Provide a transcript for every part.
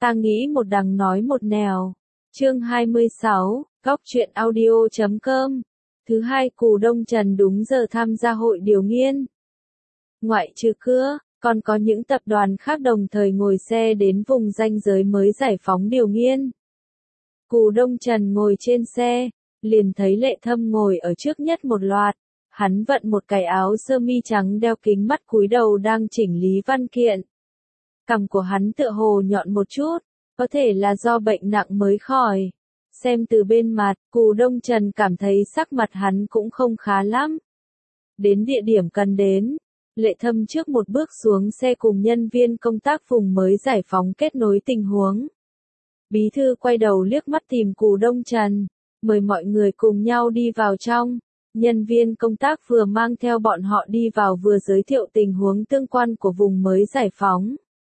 Ta nghĩ một đằng nói một nẻo. Chương 26, Góc truyện audio.com. Thứ hai, Cù Đông Trần đúng giờ tham gia hội điều nghiên. Ngoại trừ cưa, còn có những tập đoàn khác đồng thời ngồi xe đến vùng ranh giới mới giải phóng điều nghiên. Cù Đông Trần ngồi trên xe, liền thấy Lệ Thâm ngồi ở trước nhất một loạt. Hắn vận một cái áo sơ mi trắng, đeo kính mắt, cúi đầu đang chỉnh lý văn kiện. Cằm của hắn tựa hồ nhọn một chút, có thể là do bệnh nặng mới khỏi. Xem từ bên mặt, Cù Đông Trần cảm thấy sắc mặt hắn cũng không khá lắm. Đến địa điểm cần đến, Lệ Thâm trước một bước xuống xe cùng nhân viên công tác vùng mới giải phóng kết nối tình huống. Bí thư quay đầu liếc mắt tìm Cù Đông Trần, mời mọi người cùng nhau đi vào trong. Nhân viên công tác vừa mang theo bọn họ đi vào vừa giới thiệu tình huống tương quan của vùng mới giải phóng.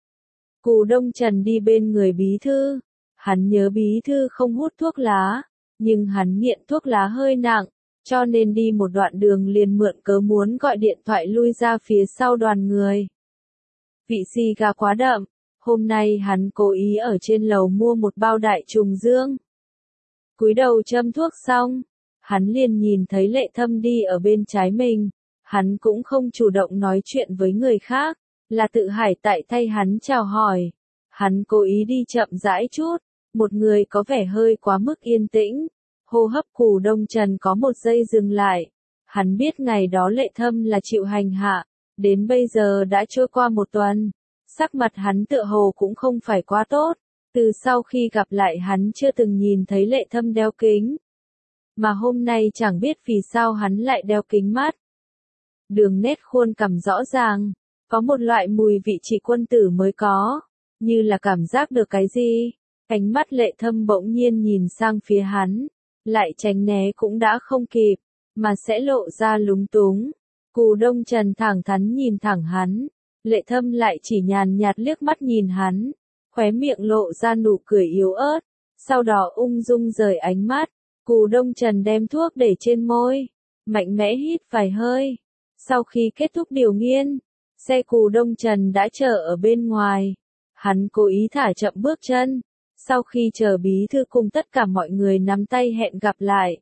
Cù Đông Trần đi bên người bí thư. Hắn nhớ bí thư không hút thuốc lá, nhưng hắn nghiện thuốc lá hơi nặng, cho nên đi một đoạn đường liền mượn cớ muốn gọi điện thoại lui ra phía sau đoàn người. Vị xì gà quá đậm, hôm nay hắn cố ý ở trên lầu mua một bao đại trùng dương. Cúi đầu châm thuốc xong, hắn liền nhìn thấy Lệ Thâm đi ở bên trái mình, hắn cũng không chủ động nói chuyện với người khác, là tự Hải tại thay hắn chào hỏi. Hắn cố ý đi chậm rãi chút, một người có vẻ hơi quá mức yên tĩnh. Hô hấp Cù Đông Trần có một giây dừng lại. Hắn biết ngày đó Lệ Thâm là chịu hành hạ, đến bây giờ đã trôi qua một tuần. Sắc mặt hắn tựa hồ cũng không phải quá tốt, từ sau khi gặp lại hắn chưa từng nhìn thấy Lệ Thâm đeo kính. Mà hôm nay chẳng biết vì sao hắn lại đeo kính mắt. Đường nét khuôn cằm rõ ràng, có một loại mùi vị chỉ quân tử mới có, như là cảm giác được cái gì. Ánh mắt Lệ Thâm bỗng nhiên nhìn sang phía hắn, lại tránh né cũng đã không kịp, mà sẽ lộ ra lúng túng. Cù Đông Trần thẳng thắn nhìn thẳng hắn, Lệ Thâm lại chỉ nhàn nhạt liếc mắt nhìn hắn, khóe miệng lộ ra nụ cười yếu ớt, sau đó ung dung rời ánh mắt. Cù Đông Trần đem thuốc để trên môi, mạnh mẽ hít vài hơi. Sau khi kết thúc điều nghiên, xe Cù Đông Trần đã chờ ở bên ngoài. Hắn cố ý thả chậm bước chân. Sau khi chờ bí thư cùng tất cả mọi người nắm tay hẹn gặp lại,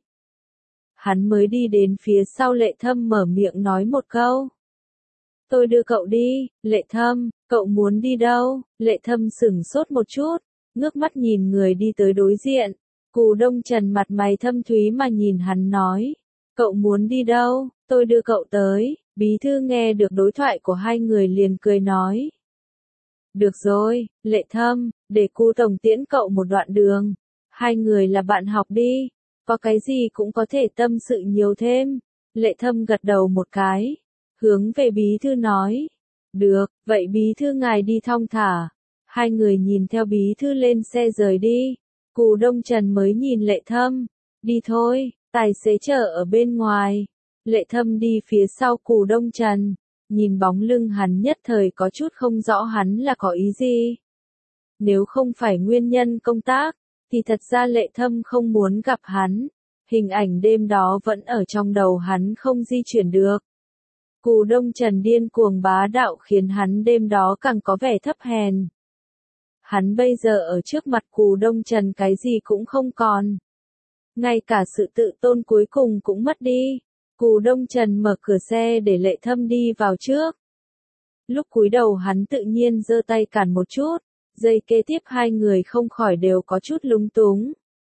hắn mới đi đến phía sau Lệ Thâm mở miệng nói một câu. Tôi đưa cậu đi. Lệ Thâm, cậu muốn đi đâu? Lệ Thâm sửng sốt một chút, ngước mắt nhìn người đi tới đối diện. Cù Đông Trần mặt mày thâm thúy mà nhìn hắn nói. Cậu muốn đi đâu? Tôi đưa cậu tới. Bí thư nghe được đối thoại của hai người liền cười nói. Được rồi, Lệ Thâm, để Cù tổng tiễn cậu một đoạn đường. Hai người là bạn học đi, có cái gì cũng có thể tâm sự nhiều thêm. Lệ Thâm gật đầu một cái, hướng về bí thư nói. Được, vậy bí thư ngài đi thong thả. Hai người nhìn theo bí thư lên xe rời đi. Cù Đông Trần mới nhìn Lệ Thâm. Đi thôi, tài xế chờ ở bên ngoài. Lệ Thâm đi phía sau Cù Đông Trần. Nhìn bóng lưng hắn nhất thời có chút không rõ hắn là có ý gì. Nếu không phải nguyên nhân công tác, thì thật ra Lệ Thâm không muốn gặp hắn. Hình ảnh đêm đó vẫn ở trong đầu hắn không di chuyển được. Cù Đông Trần điên cuồng bá đạo khiến hắn đêm đó càng có vẻ thấp hèn. Hắn bây giờ ở trước mặt Cù Đông Trần cái gì cũng không còn. Ngay cả sự tự tôn cuối cùng cũng mất đi. Cù Đông Trần mở cửa xe để Lệ Thâm đi vào trước. Lúc cúi đầu hắn tự nhiên giơ tay cản một chút, giây kế tiếp hai người không khỏi đều có chút lúng túng.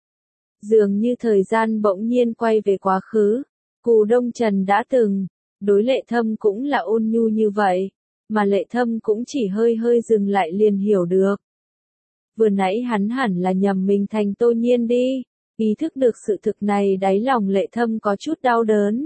Dường như thời gian bỗng nhiên quay về quá khứ, Cù Đông Trần đã từng, đối Lệ Thâm cũng là ôn nhu như vậy, mà Lệ Thâm cũng chỉ hơi hơi dừng lại liền hiểu được. Vừa nãy hắn hẳn là nhầm mình thành Tô Nhiên đi. Ý thức được sự thực này đáy lòng Lệ Thâm có chút đau đớn.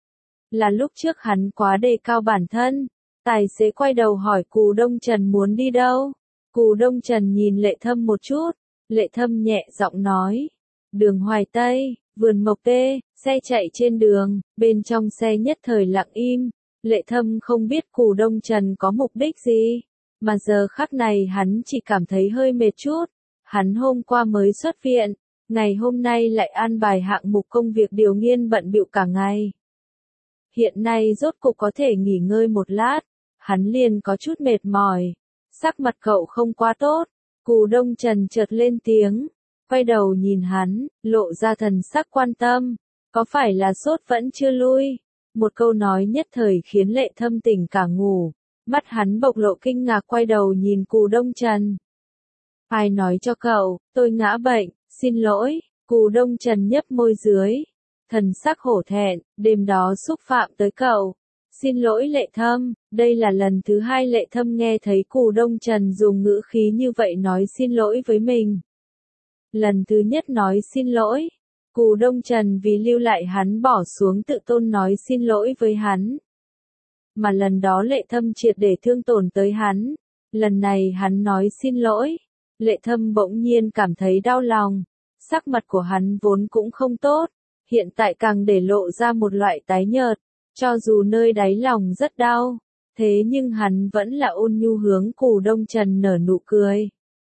Là lúc trước hắn quá đề cao bản thân. Tài xế quay đầu hỏi Cù Đông Trần muốn đi đâu. Cù Đông Trần nhìn Lệ Thâm một chút. Lệ Thâm nhẹ giọng nói. Đường Hoài Tây, vườn mộc tê, xe chạy trên đường, bên trong xe nhất thời lặng im. Lệ Thâm không biết Cù Đông Trần có mục đích gì. Mà giờ khắc này hắn chỉ cảm thấy hơi mệt chút. Hắn hôm qua mới xuất viện. Ngày hôm nay lại an bài hạng mục công việc điều nghiên bận bịu cả ngày. Hiện nay rốt cục có thể nghỉ ngơi một lát, hắn liền có chút mệt mỏi. Sắc mặt cậu không quá tốt. Cù Đông Trần chợt lên tiếng, quay đầu nhìn hắn, lộ ra thần sắc quan tâm, có phải là sốt vẫn chưa lui? Một câu nói nhất thời khiến Lệ Thâm tỉnh cả ngủ, mắt hắn bộc lộ kinh ngạc quay đầu nhìn Cù Đông Trần. Ai nói cho cậu, tôi ngã bệnh, xin lỗi, Cù Đông Trần nhấp môi dưới, thần sắc hổ thẹn, đêm đó xúc phạm tới cậu. Xin lỗi Lệ Thâm, đây là lần thứ hai Lệ Thâm nghe thấy Cù Đông Trần dùng ngữ khí như vậy nói xin lỗi với mình. Lần thứ nhất nói xin lỗi, Cù Đông Trần vì lưu lại hắn bỏ xuống tự tôn nói xin lỗi với hắn. Mà lần đó Lệ Thâm triệt để thương tổn tới hắn, lần này hắn nói xin lỗi. Lệ Thâm bỗng nhiên cảm thấy đau lòng, sắc mặt của hắn vốn cũng không tốt, hiện tại càng để lộ ra một loại tái nhợt, cho dù nơi đáy lòng rất đau, thế nhưng hắn vẫn là ôn nhu hướng Cù Đông Trần nở nụ cười.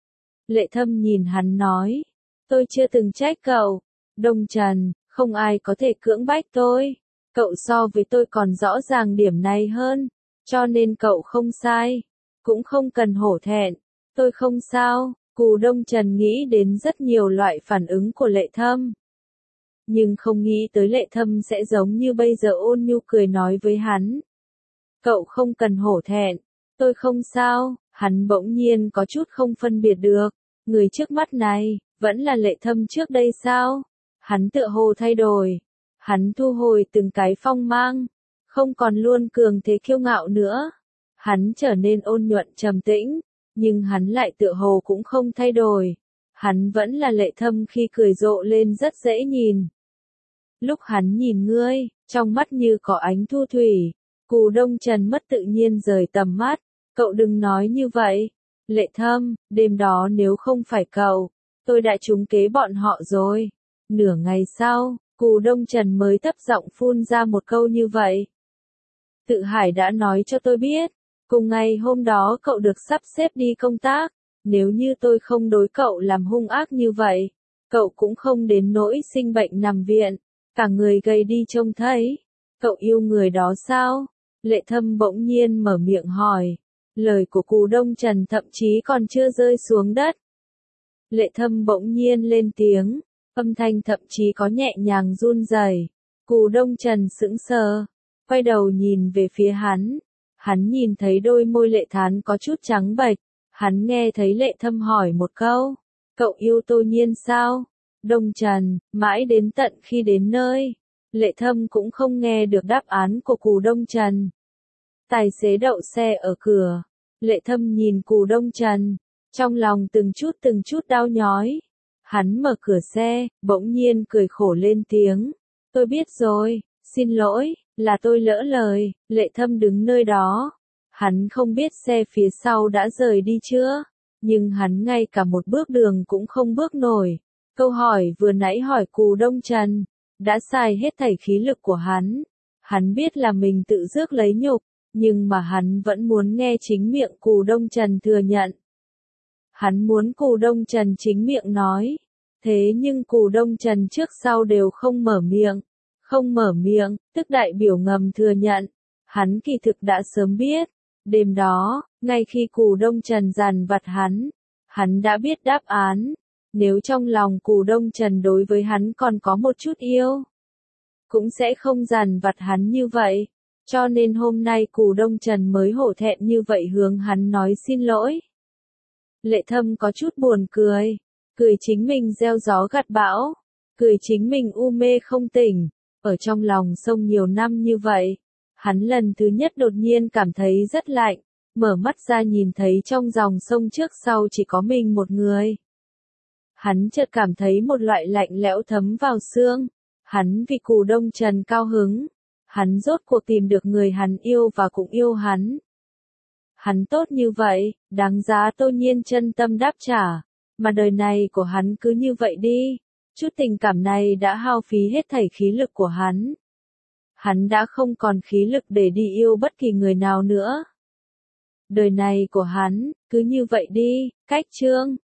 Lệ Thâm nhìn hắn nói, tôi chưa từng trách cậu, Đông Trần, không ai có thể cưỡng bách tôi, cậu so với tôi còn rõ ràng điểm này hơn, cho nên cậu không sai, cũng không cần hổ thẹn. Tôi không sao, Cù Đông Trần nghĩ đến rất nhiều loại phản ứng của Lệ Thâm. Nhưng không nghĩ tới Lệ Thâm sẽ giống như bây giờ ôn nhu cười nói với hắn. Cậu không cần hổ thẹn, tôi không sao, hắn bỗng nhiên có chút không phân biệt được. Người trước mắt này, vẫn là Lệ Thâm trước đây sao? Hắn tựa hồ thay đổi. Hắn thu hồi từng cái phong mang, không còn luôn cường thế kiêu ngạo nữa. Hắn trở nên ôn nhuận trầm tĩnh. Nhưng hắn lại tựa hồ cũng không thay đổi. Hắn vẫn là Lệ Thâm khi cười rộ lên rất dễ nhìn. Lúc hắn nhìn ngươi, trong mắt như có ánh thu thủy. Cù Đông Trần mất tự nhiên rời tầm mắt. Cậu đừng nói như vậy. Lệ Thâm, đêm đó nếu không phải cậu, tôi đã trúng kế bọn họ rồi. Nửa ngày sau, Cù Đông Trần mới thấp giọng phun ra một câu như vậy. Tự Hải đã nói cho tôi biết. Cùng ngày hôm đó cậu được sắp xếp đi công tác, nếu như tôi không đối cậu làm hung ác như vậy, cậu cũng không đến nỗi sinh bệnh nằm viện, cả người gầy đi trông thấy. Cậu yêu người đó sao? Lệ Thâm bỗng nhiên mở miệng hỏi. Lời của Cù Đông Trần thậm chí còn chưa rơi xuống đất. Lệ Thâm bỗng nhiên lên tiếng, âm thanh thậm chí có nhẹ nhàng run rẩy. Cù Đông Trần sững sờ, quay đầu nhìn về phía hắn. Hắn nhìn thấy đôi môi Lệ Thán có chút trắng bệch, hắn nghe thấy Lệ Thâm hỏi một câu, cậu yêu Tô Nhiên sao? Đông Trần, mãi đến tận khi đến nơi, Lệ Thâm cũng không nghe được đáp án của Cù Đông Trần. Tài xế đậu xe ở cửa, Lệ Thâm nhìn Cù Đông Trần, trong lòng từng chút đau nhói. Hắn mở cửa xe, bỗng nhiên cười khổ lên tiếng, tôi biết rồi, xin lỗi. Là tôi lỡ lời. Lệ Thâm đứng nơi đó. Hắn không biết xe phía sau đã rời đi chưa, nhưng hắn ngay cả một bước đường cũng không bước nổi. Câu hỏi vừa nãy hỏi Cù Đông Trần, đã xài hết thảy khí lực của hắn. Hắn biết là mình tự rước lấy nhục, nhưng mà hắn vẫn muốn nghe chính miệng Cù Đông Trần thừa nhận. Hắn muốn Cù Đông Trần chính miệng nói. Thế nhưng Cù Đông Trần trước sau đều không mở miệng. Không mở miệng, tức đại biểu ngầm thừa nhận. Hắn kỳ thực đã sớm biết. Đêm đó, ngay khi Cù Đông Trần dằn vặt hắn đã biết đáp án. Nếu trong lòng Cù Đông Trần đối với hắn còn có một chút yêu, cũng sẽ không dằn vặt hắn như vậy. Cho nên hôm nay Cù Đông Trần mới hổ thẹn như vậy hướng hắn nói xin lỗi. Lệ Thâm có chút buồn cười. Cười chính mình gieo gió gặt bão. Cười chính mình u mê không tỉnh. Ở trong lòng sông nhiều năm như vậy, hắn lần thứ nhất đột nhiên cảm thấy rất lạnh, mở mắt ra nhìn thấy trong dòng sông trước sau chỉ có mình một người. Hắn chợt cảm thấy một loại lạnh lẽo thấm vào xương, hắn vì Cù Đông Trần cao hứng, hắn rốt cuộc tìm được người hắn yêu và cũng yêu hắn. Hắn tốt như vậy, đáng giá Tô Nhiên chân tâm đáp trả, mà đời này của hắn cứ như vậy đi. Chút tình cảm này đã hao phí hết thảy khí lực của hắn. Hắn đã không còn khí lực để đi yêu bất kỳ người nào nữa. Đời này của hắn, cứ như vậy đi, cách chương.